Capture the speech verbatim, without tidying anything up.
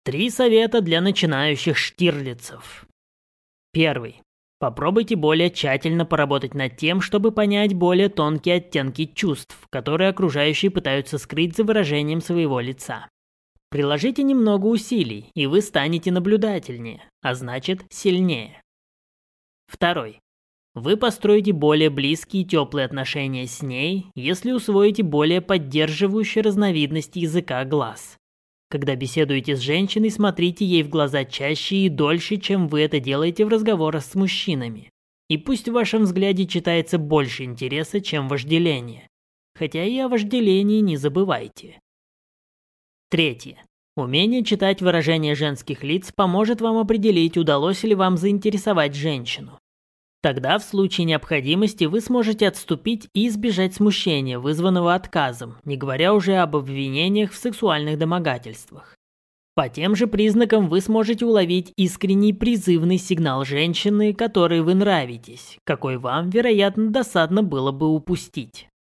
Три совета для начинающих штирлицев. Первый. Попробуйте более тщательно поработать над тем, чтобы понять более тонкие оттенки чувств, которые окружающие пытаются скрыть за выражением своего лица. Приложите немного усилий, и вы станете наблюдательнее, а значит, сильнее. Второй. Вы построите более близкие и теплые отношения с ней, если усвоите более поддерживающую разновидность языка глаз. Когда беседуете с женщиной, смотрите ей в глаза чаще и дольше, чем вы это делаете в разговорах с мужчинами. И пусть в вашем взгляде читается больше интереса, чем вожделения. Хотя и о вожделении не забывайте. Третье. Умение читать выражения женских лиц поможет вам определить, удалось ли вам заинтересовать женщину. Тогда, в случае необходимости, вы сможете отступить и избежать смущения, вызванного отказом, не говоря уже об обвинениях в сексуальных домогательствах. По тем же признакам вы сможете уловить искренний призывный сигнал женщины, которой вы нравитесь, какой вам, вероятно, досадно было бы упустить.